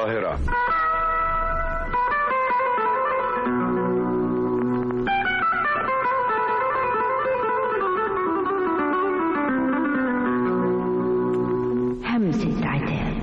القاهرة. همسة عتاب.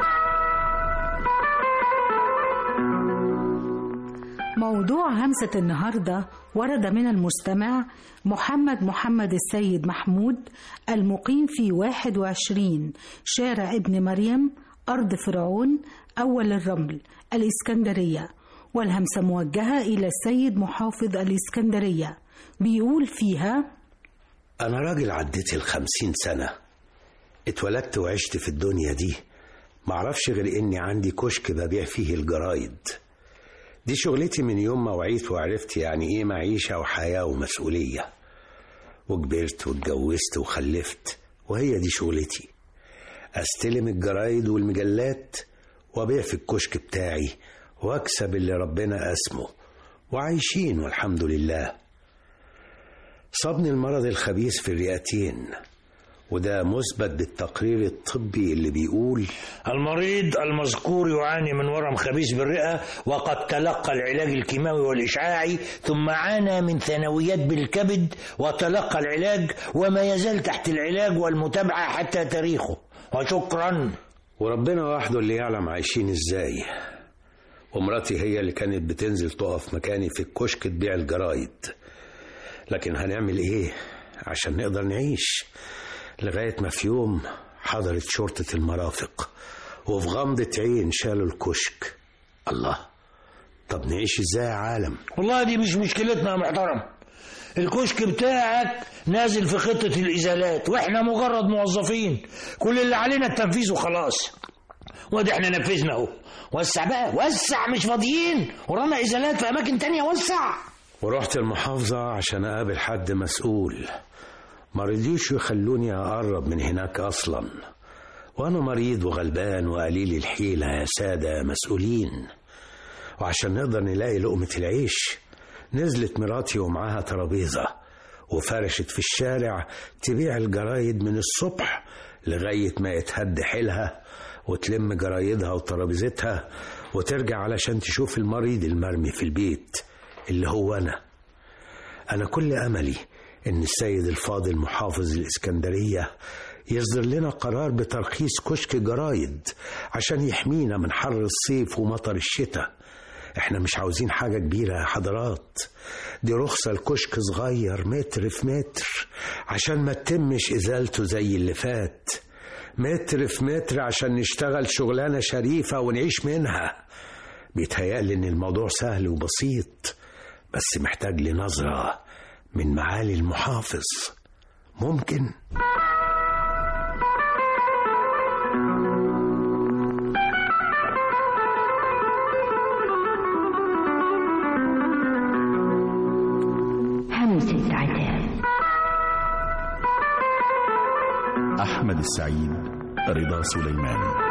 موضوع همسة النهاردة ورد من المستمع محمد السيد محمود، المقيم في 21 شارع ابن مريم، أرض فرعون، أول الرمل، الإسكندرية، والهمسة موجهة إلى السيد محافظ الإسكندرية. بيقول فيها: أنا راجل عديت 50 سنة، اتولدت وعشت في الدنيا دي، معرفش غير إني عندي كشك ببيع فيه الجرايد. دي شغلتي من يوم ما وعيت وعرفت يعني إيه معيشة وحياة ومسؤولية، وكبرت واتجوزت وخلفت، وهي دي شغلتي. أستلم الجرايد والمجلات وأبيع في الكشك بتاعي وأكسب اللي ربنا قسمه، وعايشين والحمد لله. صابني المرض الخبيث في الرئتين، وده مثبت بالتقرير الطبي اللي بيقول: المريض المذكور يعاني من ورم خبيث بالرئة، وقد تلقى العلاج الكيماوي والإشعاعي، ثم عانى من ثانويات بالكبد وتلقى العلاج، وما يزال تحت العلاج والمتابعة حتى تاريخه، وشكرا. وربنا وحده اللي يعلم عايشين ازاي. ومراتي هي اللي كانت بتنزل تقف مكاني في الكشك تبيع الجرايد، لكن هنعمل ايه عشان نقدر نعيش؟ لغاية ما في يوم حضرت شرطة المرافق، وفي غمضة عين شالوا الكشك. الله، طب نعيش ازاي يا عالم؟ والله دي مش مشكلتنا يا محترم، الكشك بتاعك نازل في خطة الإزالات، واحنا مجرد موظفين، كل اللي علينا التنفيذ وخلاص. وادي احنا نفذنا اهو. وسع بقى، وسع، مش فاضيين، ورانا إزالات في أماكن تانية، وسع. ورحت المحافظة عشان أقابل حد مسؤول، ما رضيوش يخلوني أقرب من هناك أصلا، وأنا مريض وغلبان وقليل الحيلة يا سادة مسؤولين. وعشان نقدر نلاقي لقمة العيش، نزلت مراتي ومعاها ترابيزة وفرشت في الشارع تبيع الجرايد من الصبح لغاية ما يتهد حيلها، وتلم جرايدها وترابيزتها وترجع علشان تشوف المريض المرمي في البيت اللي هو أنا كل أملي إن السيد الفاضل محافظ الإسكندرية يصدر لنا قرار بترخيص كشك جرايد عشان يحمينا من حر الصيف ومطر الشتاء. احنا مش عاوزين حاجة كبيرة يا حضرات، دي رخصة الكشك صغير متر في متر عشان ما تتمش إزالته زي اللي فات، متر في متر عشان نشتغل شغلانة شريفة ونعيش منها. بيتهيألي إن الموضوع سهل وبسيط، بس محتاج لنظرة من معالي المحافظ. ممكن؟ همسة عتاب. أحمد السعيد، رضا سليمان.